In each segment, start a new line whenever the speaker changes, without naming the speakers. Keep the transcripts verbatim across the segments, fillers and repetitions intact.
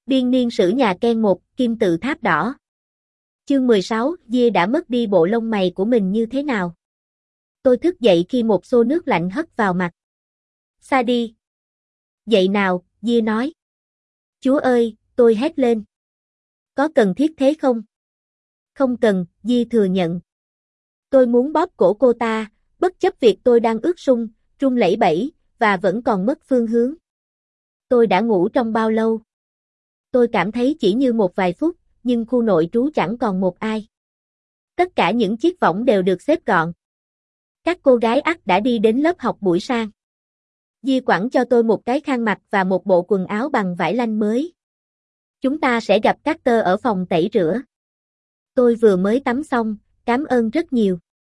Biên niên sử nhà Ken một, kim tự tháp đỏ. Chương mười sáu, Dia đã mất đi bộ lông mày của mình như thế nào? Tôi thức dậy khi một xô nước lạnh hất vào mặt. Xa đi. Dậy nào, Dia nói. Chúa ơi, tôi hét lên. Có cần thiết thế không? Không cần, Dia thừa nhận. Tôi muốn bóp cổ cô ta, bất chấp việc tôi đang ướt sũng, run lẩy bẩy, và vẫn còn mất phương hướng. Tôi đã ngủ trong bao lâu? Tôi cảm thấy chỉ như một vài phút, nhưng khu nội trú chẳng còn một ai. Tất cả những chiếc võng đều được xếp gọn. Các cô gái ắt đã đi đến lớp học buổi sáng. Di quẳng cho tôi một cái khăn mặt và một bộ quần áo bằng vải lanh mới. Chúng ta sẽ gặp Carter ở phòng tẩy rửa. Tôi vừa mới tắm xong, cảm ơn rất nhiều.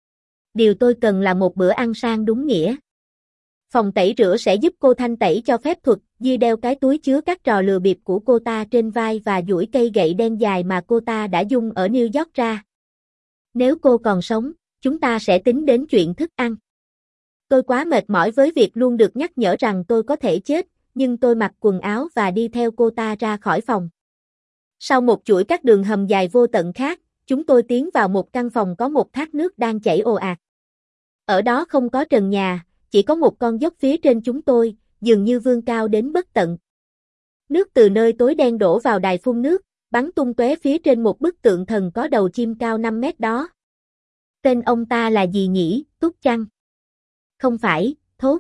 Điều tôi cần là một bữa ăn sang đúng nghĩa. Phòng tẩy rửa sẽ giúp cô thanh tẩy cho phép thuật. Di đeo cái túi chứa các trò lừa bịp của cô ta trên vai và duỗi cây gậy đen dài mà cô ta đã dùng ở New York ra. Nếu cô còn sống, chúng ta sẽ tính đến chuyện thức ăn. Tôi quá mệt mỏi với việc luôn được nhắc nhở rằng tôi có thể chết, nhưng tôi mặc quần áo và đi theo cô ta ra khỏi phòng. Sau một chuỗi các đường hầm dài vô tận khác, chúng tôi tiến vào một căn phòng có một thác nước đang chảy ồ ạt. Ở đó không có trần nhà, chỉ có một con dốc phía trên chúng tôi, dường như vươn cao đến bất tận. Nước từ nơi tối đen đổ vào đài phun nước, bắn tung tóe phía trên một bức tượng thần có đầu chim cao năm mét đó. Tên ông ta là gì nhỉ, Túc chăng? Không phải, thốt.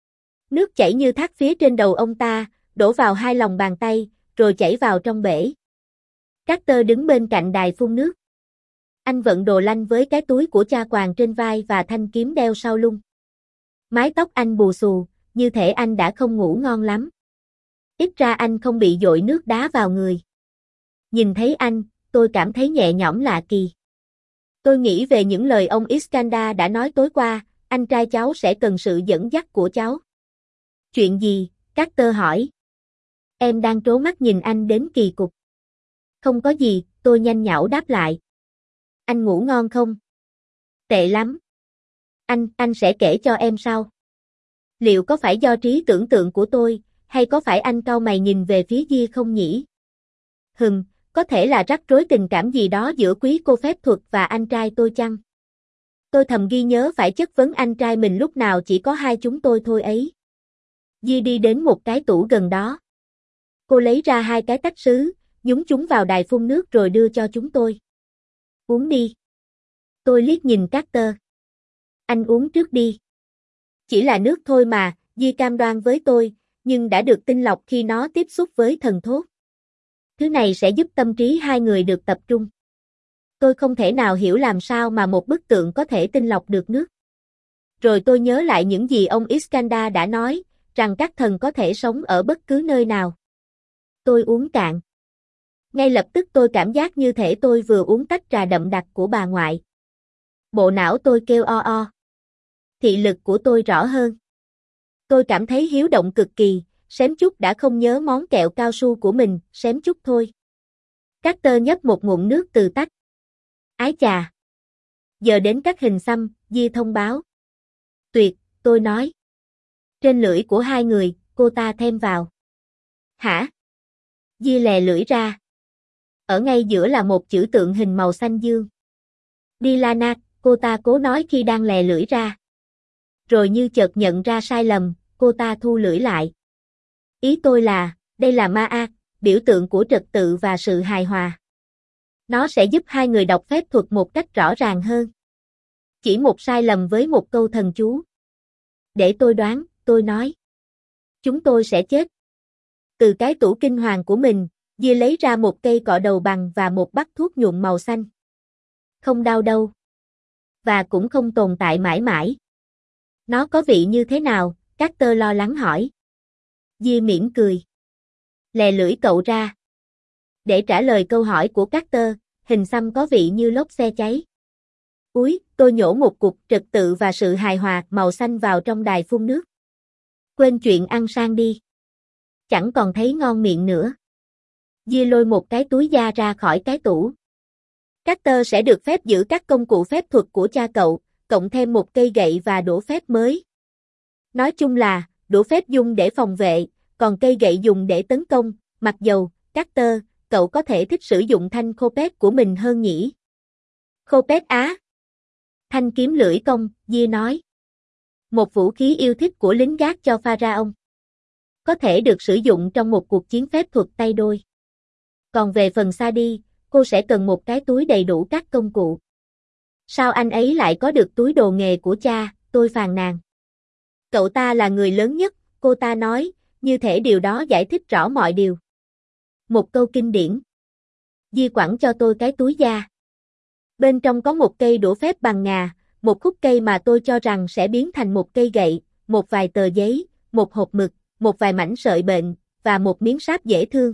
Nước chảy như thác phía trên đầu ông ta, đổ vào hai lòng bàn tay, rồi chảy vào trong bể. Carter đứng bên cạnh đài phun nước. Anh vận đồ lanh với cái túi của cha quàng trên vai và thanh kiếm đeo sau lưng. Mái tóc anh bù xù, như thể anh đã không ngủ ngon lắm. Ít ra anh không bị dội nước đá vào người. Nhìn thấy anh, tôi cảm thấy nhẹ nhõm lạ kỳ. Tôi nghĩ về những lời ông Iskandar đã nói tối qua, anh trai cháu sẽ cần sự dẫn dắt của cháu. Chuyện gì? Carter hỏi. Em đang trố mắt nhìn anh đến kỳ cục. Không có gì, tôi nhanh nhảu đáp lại. Anh ngủ ngon không? Tệ lắm. Anh, anh sẽ kể cho em sau. Liệu có phải do trí tưởng tượng của tôi, hay có phải anh cau mày nhìn về phía Di không nhỉ? Hừm, có thể là rắc rối tình cảm gì đó giữa quý cô phép thuật và anh trai tôi chăng? Tôi thầm ghi nhớ phải chất vấn anh trai mình lúc nào chỉ có hai chúng tôi thôi ấy. Di đi đến một cái tủ gần đó. Cô lấy ra hai cái tách sứ, nhúng chúng vào đài phun nước rồi đưa cho chúng tôi. Uống đi. Tôi liếc nhìn Carter. Anh uống trước đi. Chỉ là nước thôi mà, Di cam đoan với tôi, nhưng đã được tinh lọc khi nó tiếp xúc với thần thốt. Thứ này sẽ giúp tâm trí hai người được tập trung. Tôi không thể nào hiểu làm sao mà một bức tượng có thể tinh lọc được nước. Rồi tôi nhớ lại những gì ông Iskandar đã nói, rằng các thần có thể sống ở bất cứ nơi nào. Tôi uống cạn. Ngay lập tức tôi cảm giác như thể tôi vừa uống tách trà đậm đặc của bà ngoại. Bộ não tôi kêu o o. Thị lực của tôi rõ hơn. Tôi cảm thấy hiếu động cực kỳ, xém chút đã không nhớ món kẹo cao su của mình, xém chút thôi. Carter nhấp một ngụm nước từ tách. Ái chà. Giờ đến các hình xăm, Di thông báo. Tuyệt, tôi nói. Trên lưỡi của hai người, cô ta thêm vào. Hả? Di lè lưỡi ra. Ở ngay giữa là một chữ tượng hình màu xanh dương. Dilana, cô ta cố nói khi đang lè lưỡi ra. Rồi như chợt nhận ra sai lầm, cô ta thu lưỡi lại. Ý tôi là, đây là Ma-a, biểu tượng của trật tự và sự hài hòa. Nó sẽ giúp hai người đọc phép thuật một cách rõ ràng hơn. Chỉ một sai lầm với một câu thần chú. Để tôi đoán, tôi nói. Chúng tôi sẽ chết. Từ cái tủ kinh hoàng của mình, Di lấy ra một cây cọ đầu bằng và một bát thuốc nhuộm màu xanh. Không đau đâu. Và cũng không tồn tại mãi mãi. Nó có vị như thế nào? Carter lo lắng hỏi. Di mỉm cười. Lè lưỡi cậu ra. Để trả lời câu hỏi của Carter, hình xăm có vị như lốp xe cháy. Úi, tôi nhổ một cục trật tự và sự hài hòa màu xanh vào trong đài phun nước. Quên chuyện ăn sang đi. Chẳng còn thấy ngon miệng nữa. Di lôi một cái túi da ra khỏi cái tủ. Carter sẽ được phép giữ các công cụ phép thuật của cha cậu, cộng thêm một cây gậy và đũa phép mới. Nói chung là, đũa phép dùng để phòng vệ, còn cây gậy dùng để tấn công, mặc dầu, Carter, cậu có thể thích sử dụng thanh Khopet của mình hơn nhỉ? Khopet á? Thanh kiếm lưỡi công, Gia nói. Một vũ khí yêu thích của lính gác cho Pharaoh. Có thể được sử dụng trong một cuộc chiến phép thuật tay đôi. Còn về phần Sadie, cô sẽ cần một cái túi đầy đủ các công cụ. Sao anh ấy lại có được túi đồ nghề của cha, tôi phàn nàn. Cậu ta là người lớn nhất, cô ta nói, như thể điều đó giải thích rõ mọi điều. Một câu kinh điển. Di quẳng cho tôi cái túi da. Bên trong có một cây đũa phép bằng ngà, một khúc cây mà tôi cho rằng sẽ biến thành một cây gậy, một vài tờ giấy, một hộp mực, một vài mảnh sợi bệnh, và một miếng sáp dễ thương.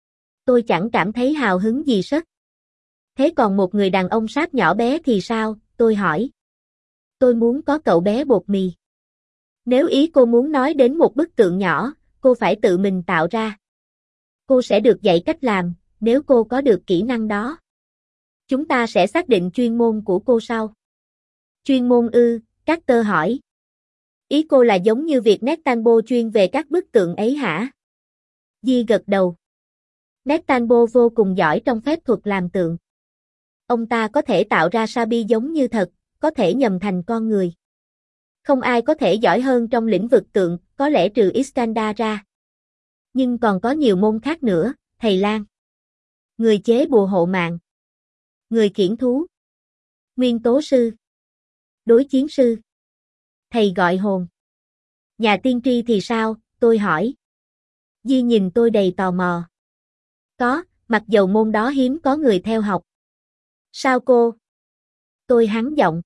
Tôi chẳng cảm thấy hào hứng gì sất. Thế còn một người đàn ông sáp nhỏ bé thì sao, tôi hỏi. Tôi muốn có cậu bé bột mì. Nếu ý cô muốn nói đến một bức tượng nhỏ, cô phải tự mình tạo ra. Cô sẽ được dạy cách làm, nếu cô có được kỹ năng đó. Chúng ta sẽ xác định chuyên môn của cô sau. Chuyên môn ư, Carter hỏi. Ý cô là giống như việc nét tanbo chuyên về các bức tượng ấy hả? Di gật đầu. Nét tanbo vô cùng giỏi trong phép thuật làm tượng. Ông ta có thể tạo ra Sabi giống như thật, có thể nhầm thành con người. Không ai có thể giỏi hơn trong lĩnh vực tượng, có lẽ trừ Iskandar ra. Nhưng còn có nhiều môn khác nữa, thầy Lan. Người chế bùa hộ mạng. Người kiển thú. Nguyên tố sư. Đối chiến sư. Thầy gọi hồn. Nhà tiên tri thì sao, tôi hỏi. Di nhìn tôi đầy tò mò. Có, mặc dầu môn đó hiếm có người theo học. Sao cô? Tôi hắn giọng.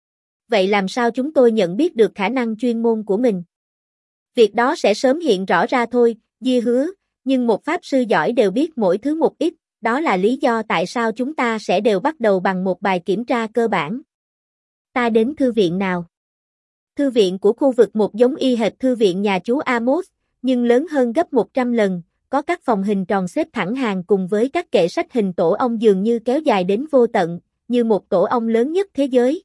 Vậy làm sao chúng tôi nhận biết được khả năng chuyên môn của mình? Việc đó sẽ sớm hiện rõ ra thôi, Di hứa, nhưng một pháp sư giỏi đều biết mỗi thứ một ít, đó là lý do tại sao chúng ta sẽ đều bắt đầu bằng một bài kiểm tra cơ bản. Ta đến thư viện nào? Thư viện của khu vực một giống y hệt thư viện nhà chú Amos, nhưng lớn hơn gấp một trăm lần, có các phòng hình tròn xếp thẳng hàng cùng với các kệ sách hình tổ ong dường như kéo dài đến vô tận, như một tổ ong lớn nhất thế giới.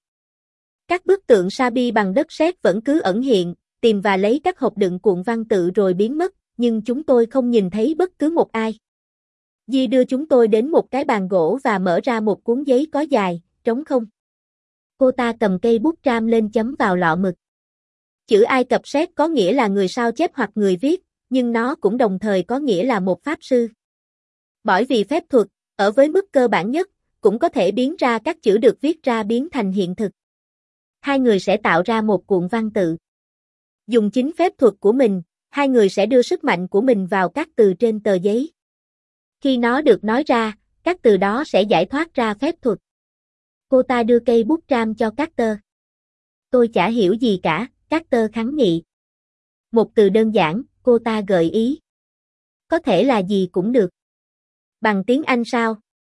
Các bức tượng Sabi bằng đất sét vẫn cứ ẩn hiện, tìm và lấy các hộp đựng cuộn văn tự rồi biến mất, nhưng chúng tôi không nhìn thấy bất cứ một ai. Di đưa chúng tôi đến một cái bàn gỗ và mở ra một cuốn giấy có dài, trống không. Cô ta cầm cây bút tram lên chấm vào lọ mực. Chữ Ai Cập sét có nghĩa là người sao chép hoặc người viết, nhưng nó cũng đồng thời có nghĩa là một pháp sư. Bởi vì phép thuật, ở với mức cơ bản nhất, cũng có thể biến ra các chữ được viết ra biến thành hiện thực. Hai người sẽ tạo ra một cuộn văn tự. Dùng chính phép thuật của mình, hai người sẽ đưa sức mạnh của mình vào các từ trên tờ giấy. Khi nó được nói ra, các từ đó sẽ giải thoát ra phép thuật. Cô ta đưa cây bút tram cho Carter. Tôi chả hiểu gì cả, Carter kháng nghị. Một từ đơn giản, cô ta gợi ý. Có thể là gì cũng được. Bằng tiếng Anh sao?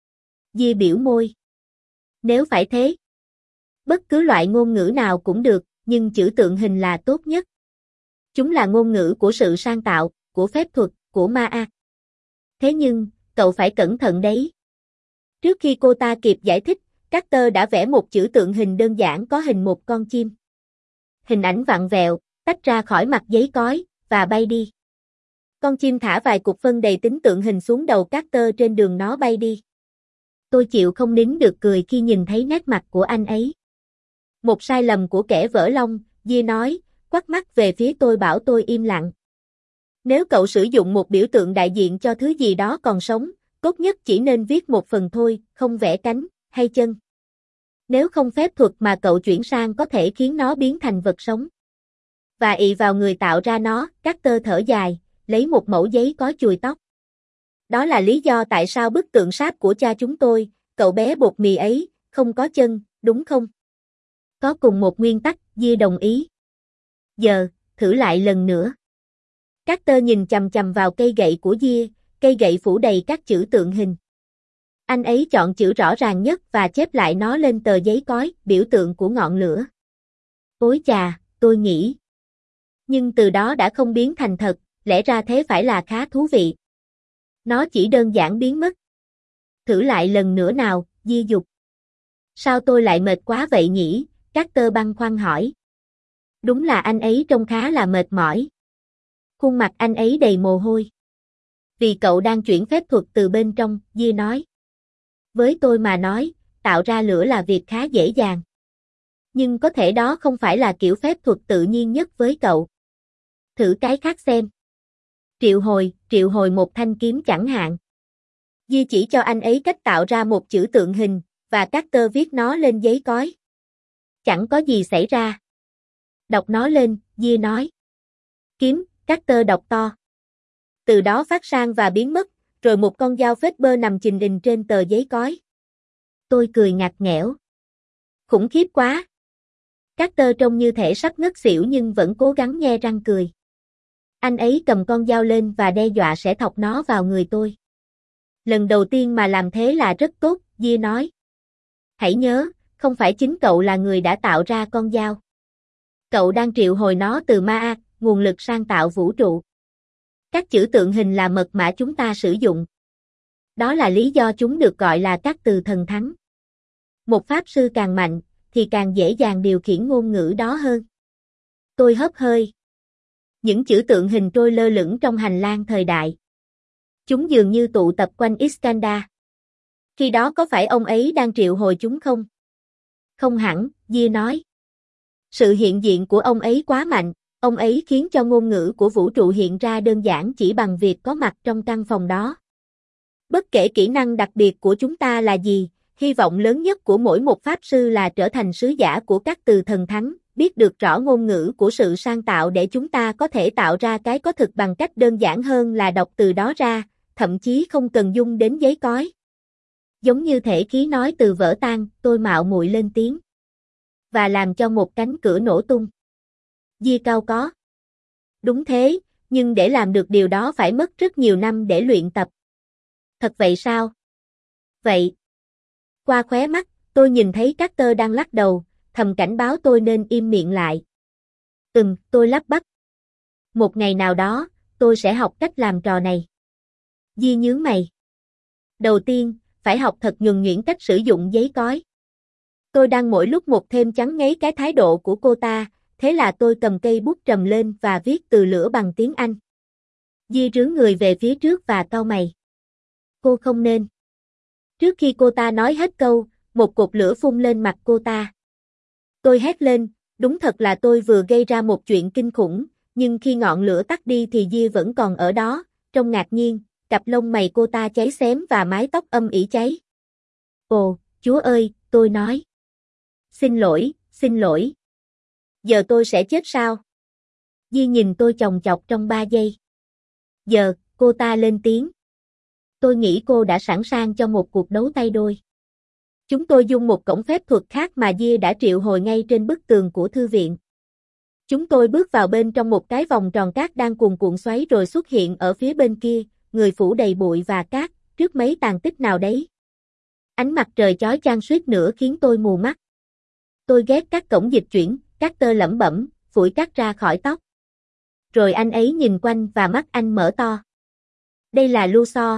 Di biểu môi. Nếu phải thế. Bất cứ loại ngôn ngữ nào cũng được, nhưng chữ tượng hình là tốt nhất. Chúng là ngôn ngữ của sự sáng tạo, của phép thuật, của ma ác. Thế nhưng, cậu phải cẩn thận đấy. Trước khi cô ta kịp giải thích, Carter đã vẽ một chữ tượng hình đơn giản có hình một con chim. Hình ảnh vặn vẹo, tách ra khỏi mặt giấy cói, và bay đi. Con chim thả vài cục phân đầy tính tượng hình xuống đầu Carter trên đường nó bay đi. Tôi chịu không nín được cười khi nhìn thấy nét mặt của anh ấy. Một sai lầm của kẻ vỡ lòng, Di nói, quắt mắt về phía tôi bảo tôi im lặng. Nếu cậu sử dụng một biểu tượng đại diện cho thứ gì đó còn sống, tốt nhất chỉ nên viết một phần thôi, không vẽ cánh, hay chân. Nếu không phép thuật mà cậu chuyển sang có thể khiến nó biến thành vật sống. Và ị vào người tạo ra nó, Carter thở dài, lấy một mẩu giấy có chùi tóc. Đó là lý do tại sao bức tượng sáp của cha chúng tôi, cậu bé bột mì ấy, không có chân, đúng không? Có cùng một nguyên tắc, Di đồng ý. Giờ, thử lại lần nữa. Carter nhìn chằm chằm vào cây gậy của Di, cây gậy phủ đầy các chữ tượng hình. Anh ấy chọn chữ rõ ràng nhất và chép lại nó lên tờ giấy cói, biểu tượng của ngọn lửa. Ôi chà, tôi nghĩ. Nhưng từ đó đã không biến thành thật, lẽ ra thế phải là khá thú vị. Nó chỉ đơn giản biến mất. Thử lại lần nữa nào, Di dục. Sao tôi lại mệt quá vậy nhỉ? Carter băn khoăn hỏi. Đúng là anh ấy trông khá là mệt mỏi. Khuôn mặt anh ấy đầy mồ hôi. Vì cậu đang chuyển phép thuật từ bên trong, Di nói. Với tôi mà nói, tạo ra lửa là việc khá dễ dàng. Nhưng có thể đó không phải là kiểu phép thuật tự nhiên nhất với cậu. Thử cái khác xem. Triệu hồi, triệu hồi một thanh kiếm chẳng hạn. Di chỉ cho anh ấy cách tạo ra một chữ tượng hình, và Carter viết nó lên giấy cói. Chẳng có gì xảy ra. Đọc nó lên, Di nói. Kiếm, Carter đọc to. Từ đó phát sang và biến mất, rồi một con dao phết bơ nằm chình ình trên tờ giấy cói. Tôi cười ngặt nghẽo. Khủng khiếp quá. Carter trông như thể sắp ngất xỉu nhưng vẫn cố gắng nhe răng cười. Anh ấy cầm con dao lên và đe dọa sẽ thọc nó vào người tôi. Lần đầu tiên mà làm thế là rất tốt, Di nói. Hãy nhớ, không phải chính cậu là người đã tạo ra con dao. Cậu đang triệu hồi nó từ Ma, nguồn lực sang tạo vũ trụ. Các chữ tượng hình là mật mã chúng ta sử dụng. Đó là lý do chúng được gọi là các từ thần thánh. Một pháp sư càng mạnh, thì càng dễ dàng điều khiển ngôn ngữ đó hơn. Tôi hớp hơi. Những chữ tượng hình trôi lơ lửng trong hành lang thời đại. Chúng dường như tụ tập quanh Iskandar. Khi đó có phải ông ấy đang triệu hồi chúng không? Không hẳn, Di nói. Sự hiện diện của ông ấy quá mạnh, ông ấy khiến cho ngôn ngữ của vũ trụ hiện ra đơn giản chỉ bằng việc có mặt trong căn phòng đó. Bất kể kỹ năng đặc biệt của chúng ta là gì, hy vọng lớn nhất của mỗi một pháp sư là trở thành sứ giả của các từ thần thánh, biết được rõ ngôn ngữ của sự sang tạo để chúng ta có thể tạo ra cái có thực bằng cách đơn giản hơn là đọc từ đó ra, thậm chí không cần dung đến giấy cói. Giống như thể khí nói từ vỡ tan, tôi mạo muội lên tiếng. Và làm cho một cánh cửa nổ tung. Di cao có. Đúng thế, nhưng để làm được điều đó phải mất rất nhiều năm để luyện tập. Thật vậy sao? Vậy. Qua khóe mắt, tôi nhìn thấy Carter đang lắc đầu, thầm cảnh báo tôi nên im miệng lại. Ừm, tôi lắp bắp. Một ngày nào đó, tôi sẽ học cách làm trò này. Di nhướng mày. Đầu tiên, phải học thật nhuần nhuyễn cách sử dụng giấy cói. Tôi đang mỗi lúc một thêm chán ngấy cái thái độ của cô ta, thế là tôi cầm cây bút trầm lên và viết từ lửa bằng tiếng Anh. Di rướn người về phía trước và cau mày. Cô không nên. Trước khi cô ta nói hết câu, một cột lửa phun lên mặt cô ta. Tôi hét lên, đúng thật là tôi vừa gây ra một chuyện kinh khủng, nhưng khi ngọn lửa tắt đi thì Di vẫn còn ở đó, trông ngạc nhiên, cặp lông mày cô ta cháy xém và mái tóc âm ỉ cháy. Ồ, Chúa ơi, tôi nói. Xin lỗi, xin lỗi. Giờ tôi sẽ chết sao? Di nhìn tôi chòng chọc trong ba giây. Giờ, cô ta lên tiếng. Tôi nghĩ cô đã sẵn sàng cho một cuộc đấu tay đôi. Chúng tôi dùng một cổng phép thuật khác mà Di đã triệu hồi ngay trên bức tường của thư viện. Chúng tôi bước vào bên trong một cái vòng tròn cát đang cuồn cuộn xoáy rồi xuất hiện ở phía bên kia, người phủ đầy bụi và cát, trước mấy tàn tích nào đấy. Ánh mặt trời chói chang suýt nữa khiến tôi mù mắt. Tôi ghét các cổng dịch chuyển, Carter lẩm bẩm, phủi cát ra khỏi tóc. Rồi anh ấy nhìn quanh và mắt anh mở to. Đây là Luxor.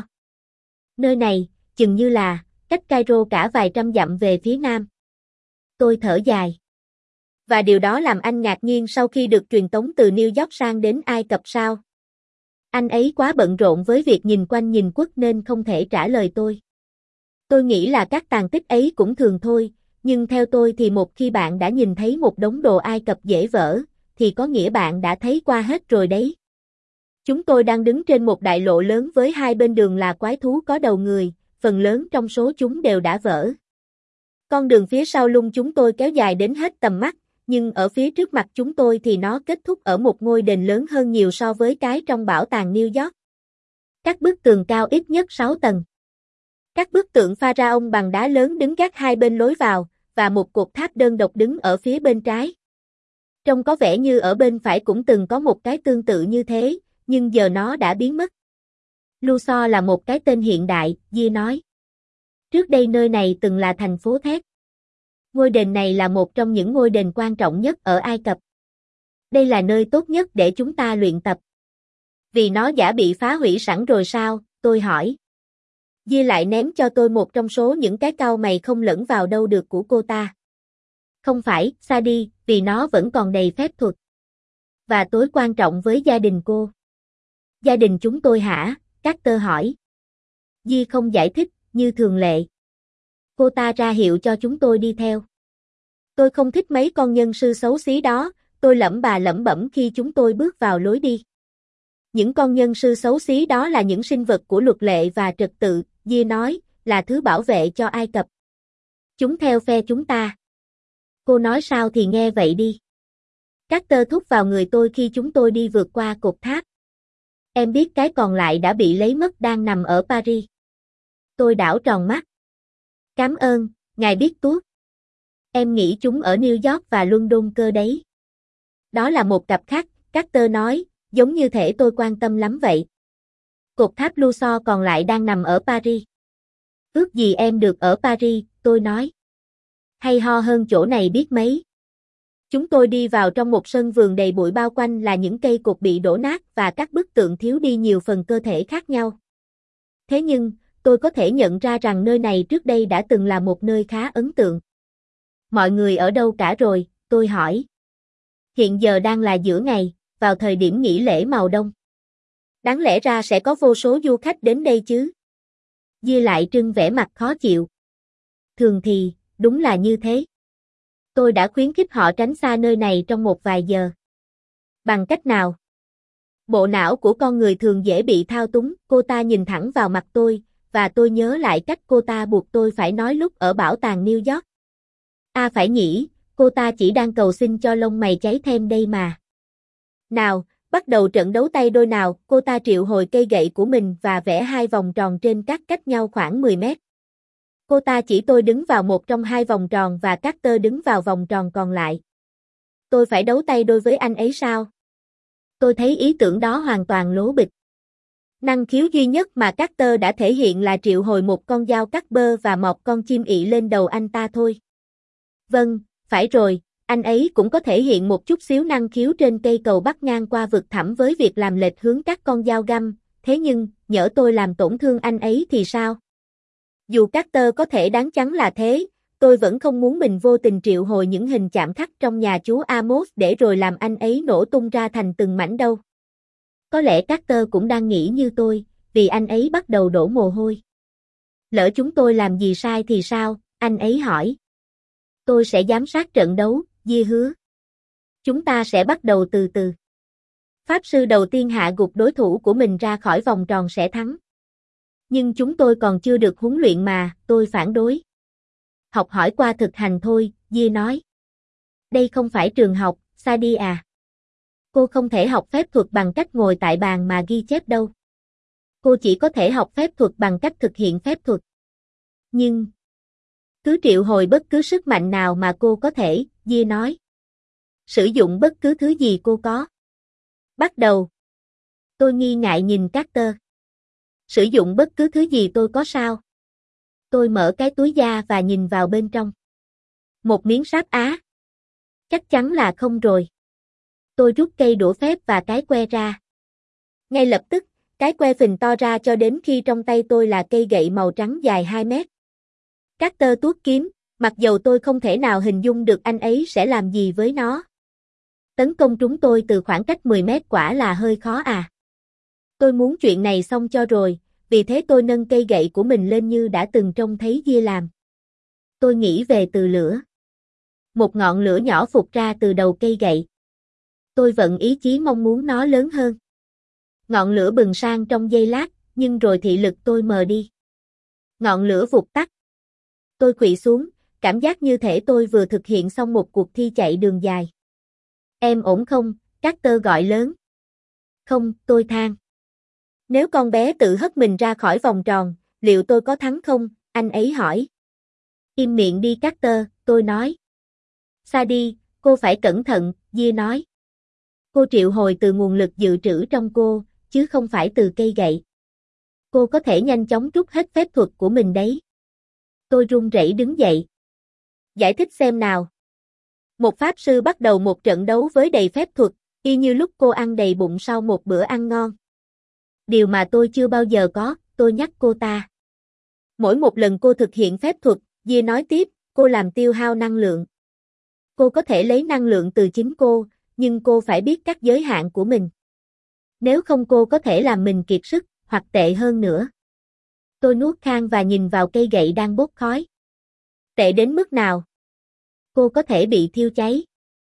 Nơi này, chừng như là, cách Cairo cả vài trăm dặm về phía nam. Tôi thở dài. Và điều đó làm anh ngạc nhiên sau khi được truyền tống từ New York sang đến Ai Cập sao? Anh ấy quá bận rộn với việc nhìn quanh nhìn quất nên không thể trả lời tôi. Tôi nghĩ là các tàn tích ấy cũng thường thôi, nhưng theo tôi thì một khi bạn đã nhìn thấy một đống đồ Ai Cập dễ vỡ, thì có nghĩa bạn đã thấy qua hết rồi đấy. Chúng tôi đang đứng trên một đại lộ lớn với hai bên đường là quái thú có đầu người, phần lớn trong số chúng đều đã vỡ. Con đường phía sau lưng chúng tôi kéo dài đến hết tầm mắt, nhưng ở phía trước mặt chúng tôi thì nó kết thúc ở một ngôi đền lớn hơn nhiều so với cái trong bảo tàng New York. Các bức tường cao ít nhất sáu tầng. Các bức tượng pharaoh bằng đá lớn đứng gác hai bên lối vào, và một cột tháp đơn độc đứng ở phía bên trái. Trông có vẻ như ở bên phải cũng từng có một cái tương tự như thế, nhưng giờ nó đã biến mất. Luxor là một cái tên hiện đại, Di nói. Trước đây nơi này từng là thành phố thép. Ngôi đền này là một trong những ngôi đền quan trọng nhất ở Ai Cập. Đây là nơi tốt nhất để chúng ta luyện tập. Vì nó đã bị phá hủy sẵn rồi sao, tôi hỏi. Di lại ném cho tôi một trong số những cái cau mày không lẫn vào đâu được của cô ta. Không phải, xa đi, vì nó vẫn còn đầy phép thuật. Và tối quan trọng với gia đình cô. Gia đình chúng tôi hả, Carter hỏi. Di không giải thích, như thường lệ. Cô ta ra hiệu cho chúng tôi đi theo. Tôi không thích mấy con nhân sư xấu xí đó, tôi lẩm bà lẩm bẩm khi chúng tôi bước vào lối đi. Những con nhân sư xấu xí đó là những sinh vật của luật lệ và trật tự, Di nói, là thứ bảo vệ cho Ai Cập. Chúng theo phe chúng ta. Cô nói sao thì nghe vậy đi. Carter thúc vào người tôi khi chúng tôi đi vượt qua cột tháp. Em biết cái còn lại đã bị lấy mất đang nằm ở Paris. Tôi đảo tròn mắt. Cảm ơn, ngài biết tuốt. Em nghĩ chúng ở New York và London cơ đấy. Đó là một cặp khác, Carter nói, giống như thể tôi quan tâm lắm vậy. Cột tháp Luxor còn lại đang nằm ở Paris. Ước gì em được ở Paris, tôi nói. Hay ho hơn chỗ này biết mấy. Chúng tôi đi vào trong một sân vườn đầy bụi bao quanh là những cây cột bị đổ nát và các bức tượng thiếu đi nhiều phần cơ thể khác nhau. Thế nhưng, tôi có thể nhận ra rằng nơi này trước đây đã từng là một nơi khá ấn tượng. Mọi người ở đâu cả rồi, tôi hỏi. Hiện giờ đang là giữa ngày, vào thời điểm nghỉ lễ màu đông. Đáng lẽ ra sẽ có vô số du khách đến đây chứ. Di lại trưng vẻ mặt khó chịu. Thường thì, đúng là như thế. Tôi đã khuyến khích họ tránh xa nơi này trong một vài giờ. Bằng cách nào? Bộ não của con người thường dễ bị thao túng, cô ta nhìn thẳng vào mặt tôi, và tôi nhớ lại cách cô ta buộc tôi phải nói lúc ở bảo tàng New York. À phải nhỉ, cô ta chỉ đang cầu xin cho lông mày cháy thêm đây mà. Nào, bắt đầu trận đấu tay đôi nào, cô ta triệu hồi cây gậy của mình và vẽ hai vòng tròn trên các cách nhau khoảng mười mét. Cô ta chỉ tôi đứng vào một trong hai vòng tròn và Carter đứng vào vòng tròn còn lại. Tôi phải đấu tay đôi với anh ấy sao? Tôi thấy ý tưởng đó hoàn toàn lố bịch. Năng khiếu duy nhất mà Carter đã thể hiện là triệu hồi một con dao cắt bơ và mọc con chim ị lên đầu anh ta thôi. Vâng, phải rồi, anh ấy cũng có thể hiện một chút xíu năng khiếu trên cây cầu bắc ngang qua vực thẳm với việc làm lệch hướng các con dao găm, thế nhưng, nhỡ tôi làm tổn thương anh ấy thì sao? Dù Carter có thể đáng chắn là thế, tôi vẫn không muốn mình vô tình triệu hồi những hình chạm khắc trong nhà chú Amos để rồi làm anh ấy nổ tung ra thành từng mảnh đâu. Có lẽ Carter cũng đang nghĩ như tôi, vì anh ấy bắt đầu đổ mồ hôi. Lỡ chúng tôi làm gì sai thì sao, anh ấy hỏi. Tôi sẽ giám sát trận đấu, Di hứa. Chúng ta sẽ bắt đầu từ từ. Pháp sư đầu tiên hạ gục đối thủ của mình ra khỏi vòng tròn sẽ thắng. Nhưng chúng tôi còn chưa được huấn luyện mà, tôi phản đối. Học hỏi qua thực hành thôi, Di nói. Đây không phải trường học, Sadie à. Cô không thể học phép thuật bằng cách ngồi tại bàn mà ghi chép đâu. Cô chỉ có thể học phép thuật bằng cách thực hiện phép thuật. Nhưng, cứ triệu hồi bất cứ sức mạnh nào mà cô có thể, Di nói. Sử dụng bất cứ thứ gì cô có. Bắt đầu. Tôi nghi ngại nhìn Carter. Sử dụng bất cứ thứ gì tôi có sao? Tôi mở cái túi da và nhìn vào bên trong. Một miếng sáp á. Chắc chắn là không rồi. Tôi rút cây đũa phép và cái que ra. Ngay lập tức, cái que phình to ra cho đến khi trong tay tôi là cây gậy màu trắng dài hai mét. Carter tuốt kiếm, mặc dầu tôi không thể nào hình dung được anh ấy sẽ làm gì với nó. Tấn công trúng tôi từ khoảng cách mười mét quả là hơi khó à. Tôi muốn chuyện này xong cho rồi, vì thế tôi nâng cây gậy của mình lên như đã từng trông thấy Di làm. Tôi nghĩ về từ lửa. Một ngọn lửa nhỏ phụt ra từ đầu cây gậy. Tôi vận ý chí mong muốn nó lớn hơn. Ngọn lửa bừng sang trong giây lát, nhưng rồi thị lực tôi mờ đi. Ngọn lửa vụt tắt. Tôi khuỵu xuống, cảm giác như thể tôi vừa thực hiện xong một cuộc thi chạy đường dài. Em ổn không? Carter gọi lớn. Không, tôi than. Nếu con bé tự hất mình ra khỏi vòng tròn, liệu tôi có thắng không? Anh ấy hỏi. Im miệng đi Carter, tôi nói. Sadie, cô phải cẩn thận, Di nói. Cô triệu hồi từ nguồn lực dự trữ trong cô, chứ không phải từ cây gậy. Cô có thể nhanh chóng trút hết phép thuật của mình đấy. Tôi run rẩy đứng dậy. Giải thích xem nào. Một pháp sư bắt đầu một trận đấu với đầy phép thuật, y như lúc cô ăn đầy bụng sau một bữa ăn ngon. Điều mà tôi chưa bao giờ có, tôi nhắc cô ta. Mỗi một lần cô thực hiện phép thuật, Di nói tiếp, cô làm tiêu hao năng lượng. Cô có thể lấy năng lượng từ chính cô, nhưng cô phải biết các giới hạn của mình. Nếu không cô có thể làm mình kiệt sức, hoặc tệ hơn nữa. Tôi nuốt khan và nhìn vào cây gậy đang bốc khói. Tệ đến mức nào? Cô có thể bị thiêu cháy.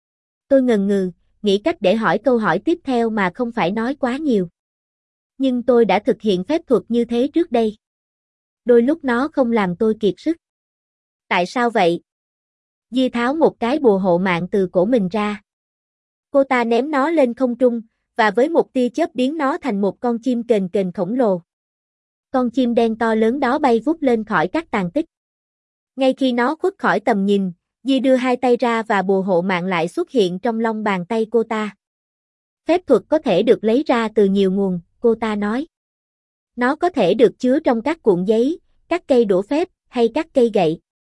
Tôi ngần ngừ, nghĩ cách để hỏi câu hỏi tiếp theo mà không phải nói quá nhiều. Nhưng tôi đã thực hiện phép thuật như thế trước đây. Đôi lúc nó không làm tôi kiệt sức. Tại sao vậy? Di tháo một cái bùa hộ mạng từ cổ mình ra. Cô ta ném nó lên không trung, và với một tia chớp biến nó thành một con chim kền kền khổng lồ. Con chim đen to lớn đó bay vút lên khỏi các tàn tích. Ngay khi nó khuất khỏi tầm nhìn, Di đưa hai tay ra và bùa hộ mạng lại xuất hiện trong lòng bàn tay cô ta. Phép thuật có thể được lấy ra từ nhiều nguồn, cô ta nói. Nó có thể được chứa trong các cuộn giấy, các cây đũa phép, hay các cây gậy.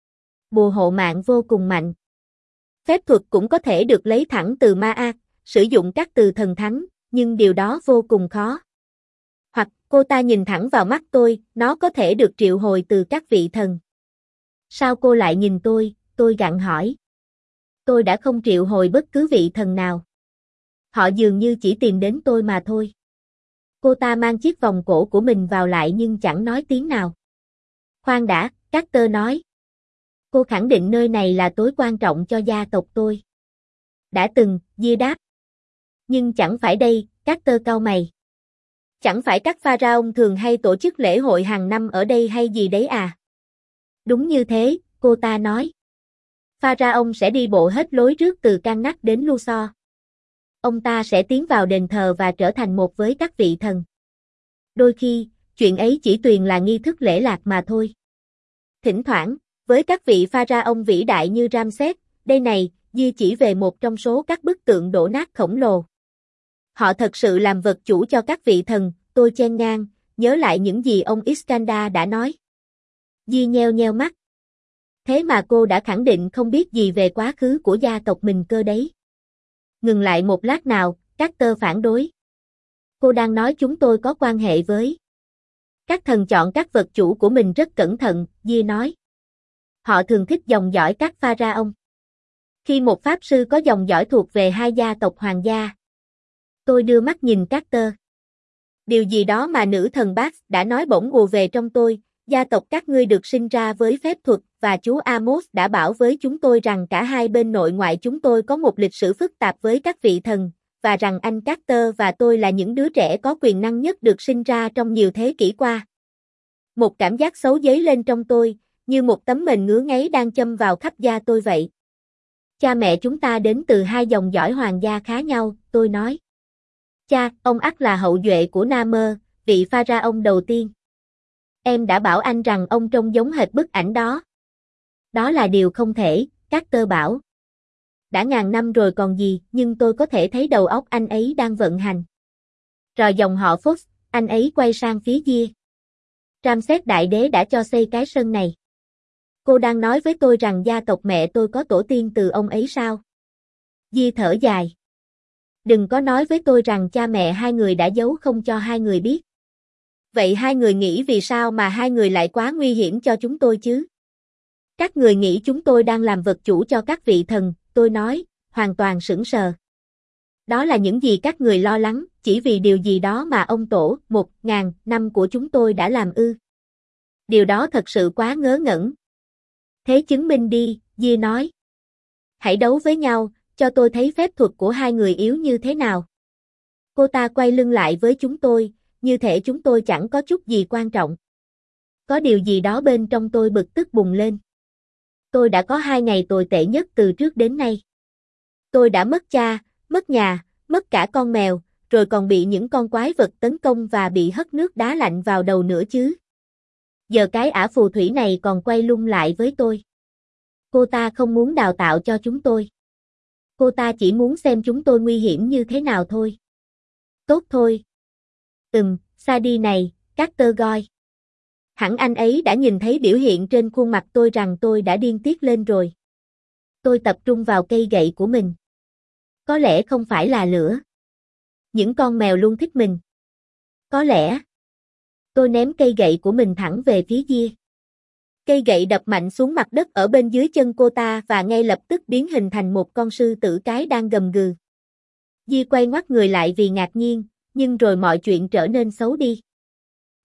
Bùa hộ mạng vô cùng mạnh. Phép thuật cũng có thể được lấy thẳng từ ma ác, sử dụng các từ thần thánh, nhưng điều đó vô cùng khó. Hoặc, cô ta nhìn thẳng vào mắt tôi, nó có thể được triệu hồi từ các vị thần. Sao cô lại nhìn tôi, tôi gặng hỏi. Tôi đã không triệu hồi bất cứ vị thần nào. Họ dường như chỉ tìm đến tôi mà thôi. Cô ta mang chiếc vòng cổ của mình vào lại nhưng chẳng nói tiếng nào. Khoan đã, Carter nói. Cô khẳng định nơi này là tối quan trọng cho gia tộc tôi. Đã từng, Di đáp. Nhưng chẳng phải đây, Carter cau mày. Chẳng phải các pharaoh thường hay tổ chức lễ hội hàng năm ở đây hay gì đấy à? Đúng như thế, cô ta nói. Pharaoh sẽ đi bộ hết lối rước từ Karnak đến Luxor. Ông ta sẽ tiến vào đền thờ và trở thành một với các vị thần. Đôi khi, chuyện ấy chỉ tuyền là nghi thức lễ lạc mà thôi. Thỉnh thoảng, với các vị pharaoh vĩ đại như Ramses, đây này, Di chỉ về một trong số các bức tượng đổ nát khổng lồ. Họ thật sự làm vật chủ cho các vị thần, tôi chen ngang, nhớ lại những gì ông Iskandar đã nói. Di nheo nheo mắt. Thế mà cô đã khẳng định không biết gì về quá khứ của gia tộc mình cơ đấy. Ngừng lại một lát nào, Carter phản đối. Cô đang nói chúng tôi có quan hệ với. Các thần chọn các vật chủ của mình rất cẩn thận, Di nói. Họ thường thích dòng dõi các pharaoh. Khi một pháp sư có dòng dõi thuộc về hai gia tộc hoàng gia. Tôi đưa mắt nhìn Carter. Điều gì đó mà nữ thần Bath đã nói bỗng ùa về trong tôi, gia tộc các ngươi được sinh ra với phép thuật, và chú Amos đã bảo với chúng tôi rằng cả hai bên nội ngoại chúng tôi có một lịch sử phức tạp với các vị thần, và rằng anh Carter và tôi là những đứa trẻ có quyền năng nhất được sinh ra trong nhiều thế kỷ qua. Một cảm giác xấu dấy lên trong tôi, như một tấm mền ngứa ngáy đang châm vào khắp da tôi vậy. Cha mẹ chúng ta đến từ hai dòng dõi hoàng gia khá nhau, tôi nói. Cha, ông ắt là hậu duệ của Namer, vị pharaoh đầu tiên. Em đã bảo anh rằng ông trông giống hệt bức ảnh đó. Đó là điều không thể, Carter bảo. Đã ngàn năm rồi còn gì, nhưng tôi có thể thấy đầu óc anh ấy đang vận hành. Rồi dòng họ Fox, anh ấy quay sang phía Gia. Ramses đại đế đã cho xây cái sân này. Cô đang nói với tôi rằng gia tộc mẹ tôi có tổ tiên từ ông ấy sao? Di thở dài. Đừng có nói với tôi rằng cha mẹ hai người đã giấu không cho hai người biết. Vậy hai người nghĩ vì sao mà hai người lại quá nguy hiểm cho chúng tôi chứ? Các người nghĩ chúng tôi đang làm vật chủ cho các vị thần, tôi nói, hoàn toàn sững sờ. Đó là những gì các người lo lắng, chỉ vì điều gì đó mà ông tổ, một ngàn năm của chúng tôi đã làm ư. Điều đó thật sự quá ngớ ngẩn. Thế chứng minh đi, Di nói. Hãy đấu với nhau, cho tôi thấy phép thuật của hai người yếu như thế nào. Cô ta quay lưng lại với chúng tôi, như thể chúng tôi chẳng có chút gì quan trọng. Có điều gì đó bên trong tôi bực tức bùng lên. Tôi đã có hai ngày tồi tệ nhất từ trước đến nay. Tôi đã mất cha, mất nhà, mất cả con mèo, rồi còn bị những con quái vật tấn công và bị hất nước đá lạnh vào đầu nữa chứ. Giờ cái ả phù thủy này còn quay lung lại với tôi. Cô ta không muốn đào tạo cho chúng tôi. Cô ta chỉ muốn xem chúng tôi nguy hiểm như thế nào thôi. Tốt thôi. Ừm, Sadie này, Carter gọi. Hẳn anh ấy đã nhìn thấy biểu hiện trên khuôn mặt tôi rằng tôi đã điên tiết lên rồi. Tôi tập trung vào cây gậy của mình. Có lẽ không phải là lửa. Những con mèo luôn thích mình. Có lẽ. Tôi ném cây gậy của mình thẳng về phía Gia. Cây gậy đập mạnh xuống mặt đất ở bên dưới chân cô ta và ngay lập tức biến hình thành một con sư tử cái đang gầm gừ. Di quay ngoắt người lại vì ngạc nhiên, nhưng rồi mọi chuyện trở nên xấu đi.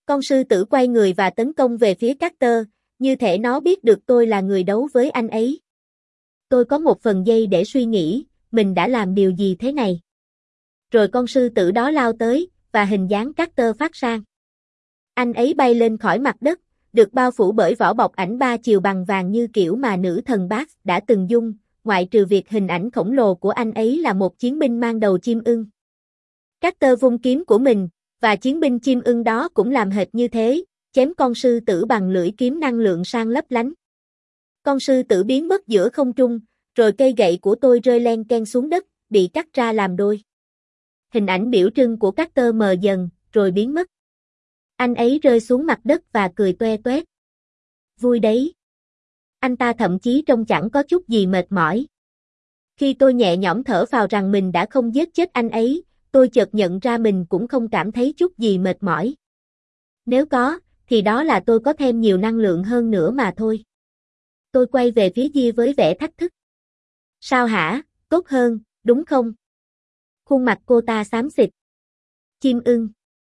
Con sư tử quay người và tấn công về phía Carter, như thể nó biết được tôi là người đấu với anh ấy. Tôi có một phần giây để suy nghĩ, mình đã làm điều gì thế này? Rồi con sư tử đó lao tới, và hình dáng Carter phát sang. Anh ấy bay lên khỏi mặt đất, được bao phủ bởi vỏ bọc ảnh ba chiều bằng vàng như kiểu mà nữ thần Bác đã từng dung, ngoại trừ việc hình ảnh khổng lồ của anh ấy là một chiến binh mang đầu chim ưng. Carter vung kiếm của mình, và chiến binh chim ưng đó cũng làm hệt như thế, chém con sư tử bằng lưỡi kiếm năng lượng sang lấp lánh. Con sư tử biến mất giữa không trung, rồi cây gậy của tôi rơi len ken xuống đất, bị cắt ra làm đôi. Hình ảnh biểu trưng của Carter mờ dần, rồi biến mất. Anh ấy rơi xuống mặt đất và cười toe toét. Vui đấy. Anh ta thậm chí trông chẳng có chút gì mệt mỏi. Khi tôi nhẹ nhõm thở phào rằng mình đã không giết chết anh ấy, tôi chợt nhận ra mình cũng không cảm thấy chút gì mệt mỏi. Nếu có, thì đó là tôi có thêm nhiều năng lượng hơn nữa mà thôi. Tôi quay về phía Gia với vẻ thách thức. Sao hả, tốt hơn, đúng không? Khuôn mặt cô ta xám xịt. Chim ưng.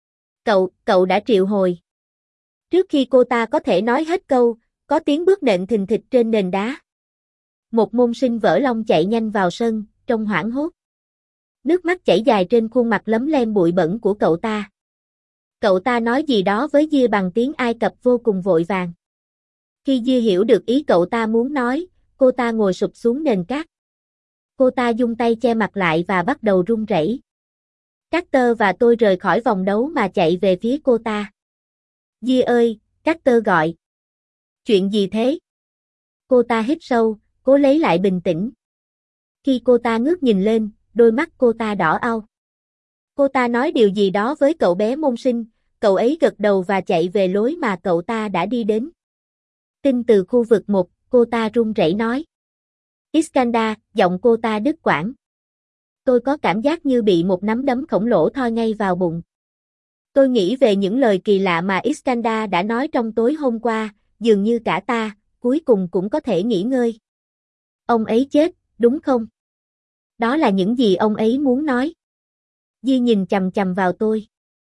Cậu, cậu đã triệu hồi. Trước khi cô ta có thể nói hết câu, có tiếng bước nện thình thịch trên nền đá. Một môn sinh vỡ lông chạy nhanh vào sân, trông hoảng hốt. Nước mắt chảy dài trên khuôn mặt lấm lem bụi bẩn của cậu ta. Cậu ta nói gì đó với Gia bằng tiếng Ai Cập vô cùng vội vàng. Khi Gia hiểu được ý cậu ta muốn nói, cô ta ngồi sụp xuống nền cát. Cô ta dung tay che mặt lại và bắt đầu run rẩy. Carter và tôi rời khỏi vòng đấu mà chạy về phía cô ta. Gia ơi, Carter gọi. Chuyện gì thế? Cô ta hít sâu, cố lấy lại bình tĩnh. Khi cô ta ngước nhìn lên, đôi mắt cô ta đỏ au. Cô ta nói điều gì đó với cậu bé môn sinh, cậu ấy gật đầu và chạy về lối mà cậu ta đã đi đến. Tin từ khu vực một, cô ta run rẩy nói. Iskandar, giọng cô ta đứt quãng. Tôi có cảm giác như bị một nắm đấm khổng lồ thoi ngay vào bụng. Tôi nghĩ về những lời kỳ lạ mà Iskandar đã nói trong tối hôm qua, dường như cả ta, cuối cùng cũng có thể nghỉ ngơi. Ông ấy chết, đúng không? Đó là những gì ông ấy muốn nói. Di nhìn chằm chằm vào tôi.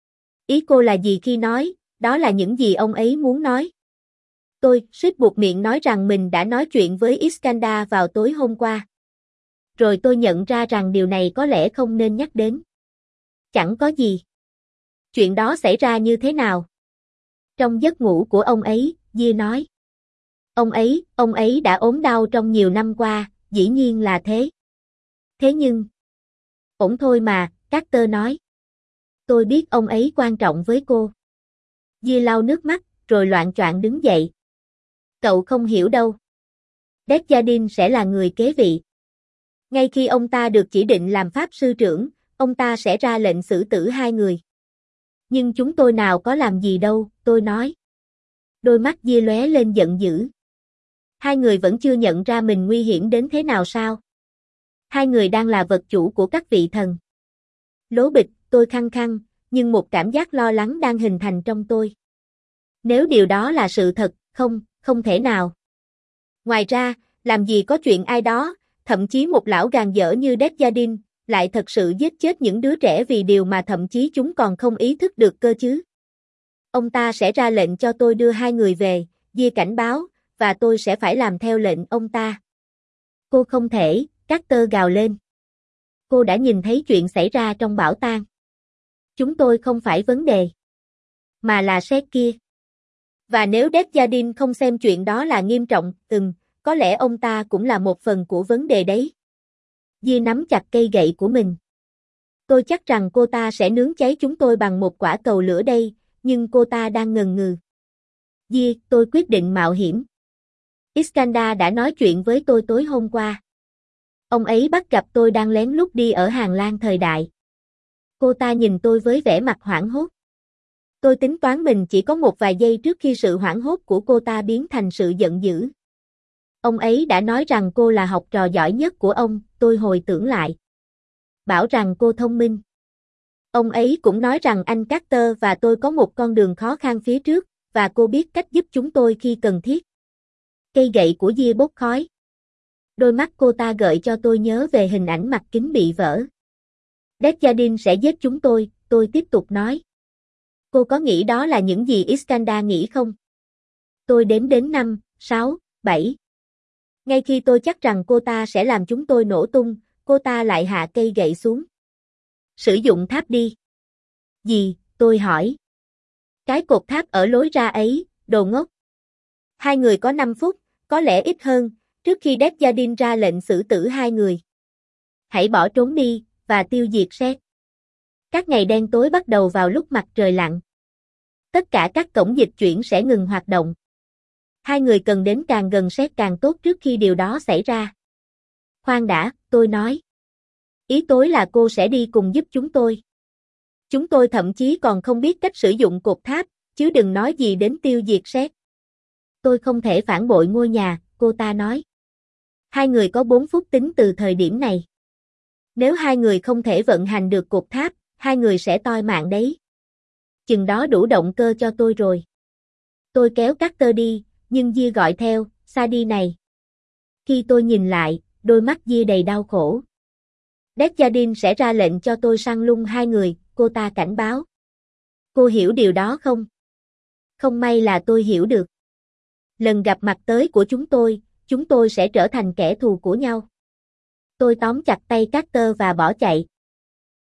Ý cô là gì khi nói, đó là những gì ông ấy muốn nói? Tôi, suýt buộc miệng nói rằng mình đã nói chuyện với Iskandar vào tối hôm qua. Rồi tôi nhận ra rằng điều này có lẽ không nên nhắc đến. Chẳng có gì. Chuyện đó xảy ra như thế nào? Trong giấc ngủ của ông ấy, Gia nói. Ông ấy, ông ấy đã ốm đau trong nhiều năm qua, dĩ nhiên là thế. Thế nhưng... Ổn thôi mà, Carter nói. Tôi biết ông ấy quan trọng với cô. Gia lau nước mắt, rồi loạng choạng đứng dậy. Cậu không hiểu đâu. Desjardins sẽ là người kế vị. Ngay khi ông ta được chỉ định làm pháp sư trưởng, ông ta sẽ ra lệnh xử tử hai người. Nhưng chúng tôi nào có làm gì đâu, tôi nói. Đôi mắt Gia lóe lên giận dữ. Hai người vẫn chưa nhận ra mình nguy hiểm đến thế nào sao? Hai người đang là vật chủ của các vị thần. Lố bịch, tôi khăng khăng, nhưng một cảm giác lo lắng đang hình thành trong tôi. Nếu điều đó là sự thật, không, không thể nào. Ngoài ra, làm gì có chuyện ai đó, thậm chí một lão gàn dở như Desjardins, lại thật sự giết chết những đứa trẻ vì điều mà thậm chí chúng còn không ý thức được cơ chứ. Ông ta sẽ ra lệnh cho tôi đưa hai người về, Gia cảnh báo, và tôi sẽ phải làm theo lệnh ông ta. Cô không thể, Carter gào lên. Cô đã nhìn thấy chuyện xảy ra trong bảo tàng. Chúng tôi không phải vấn đề, mà là Seth kia. Và nếu Desjardins không xem chuyện đó là nghiêm trọng, ừm, có lẽ ông ta cũng là một phần của vấn đề đấy. Gia nắm chặt cây gậy của mình. Tôi chắc rằng cô ta sẽ nướng cháy chúng tôi bằng một quả cầu lửa đây, nhưng cô ta đang ngần ngừ. Gia, tôi quyết định mạo hiểm. Iskandar đã nói chuyện với tôi tối hôm qua. Ông ấy bắt gặp tôi đang lén lút đi ở hành lang thời đại. Cô ta nhìn tôi với vẻ mặt hoảng hốt. Tôi tính toán mình chỉ có một vài giây trước khi sự hoảng hốt của cô ta biến thành sự giận dữ. Ông ấy đã nói rằng cô là học trò giỏi nhất của ông, tôi hồi tưởng lại. Bảo rằng cô thông minh. Ông ấy cũng nói rằng anh Carter và tôi có một con đường khó khăn phía trước, và cô biết cách giúp chúng tôi khi cần thiết. Cây gậy của Gia bốc khói. Đôi mắt cô ta gợi cho tôi nhớ về hình ảnh mặt kính bị vỡ. Desjardins sẽ giết chúng tôi, tôi tiếp tục nói. Cô có nghĩ đó là những gì Iskandar nghĩ không? Tôi đếm đến năm, sáu, bảy. Ngay khi tôi chắc rằng cô ta sẽ làm chúng tôi nổ tung, cô ta lại hạ cây gậy xuống. Sử dụng tháp đi. Gì, tôi hỏi. Cái cột tháp ở lối ra ấy, đồ ngốc. Hai người có năm phút, có lẽ ít hơn, trước khi Desjardins ra lệnh xử tử hai người. Hãy bỏ trốn đi, và tiêu diệt Sét. Các ngày đen tối bắt đầu vào lúc mặt trời lặn. Tất cả các cổng dịch chuyển sẽ ngừng hoạt động. Hai người cần đến càng gần Sét càng tốt trước khi điều đó xảy ra. Khoan đã, tôi nói. Ý tối là cô sẽ đi cùng giúp chúng tôi. Chúng tôi thậm chí còn không biết cách sử dụng cột tháp, chứ đừng nói gì đến tiêu diệt Sét. Tôi không thể phản bội ngôi nhà, cô ta nói. Hai người có bốn phút tính từ thời điểm này. Nếu hai người không thể vận hành được cột tháp, hai người sẽ toi mạng đấy. Chừng đó đủ động cơ cho tôi rồi. Tôi kéo Carter đi, nhưng Gia gọi theo, xa đi này. Khi tôi nhìn lại, đôi mắt Gia đầy đau khổ. Desjardins sẽ ra lệnh cho tôi săn lung hai người, cô ta cảnh báo. Cô hiểu điều đó không? Không may là tôi hiểu được. Lần gặp mặt tới của chúng tôi, chúng tôi sẽ trở thành kẻ thù của nhau. Tôi tóm chặt tay Carter và bỏ chạy.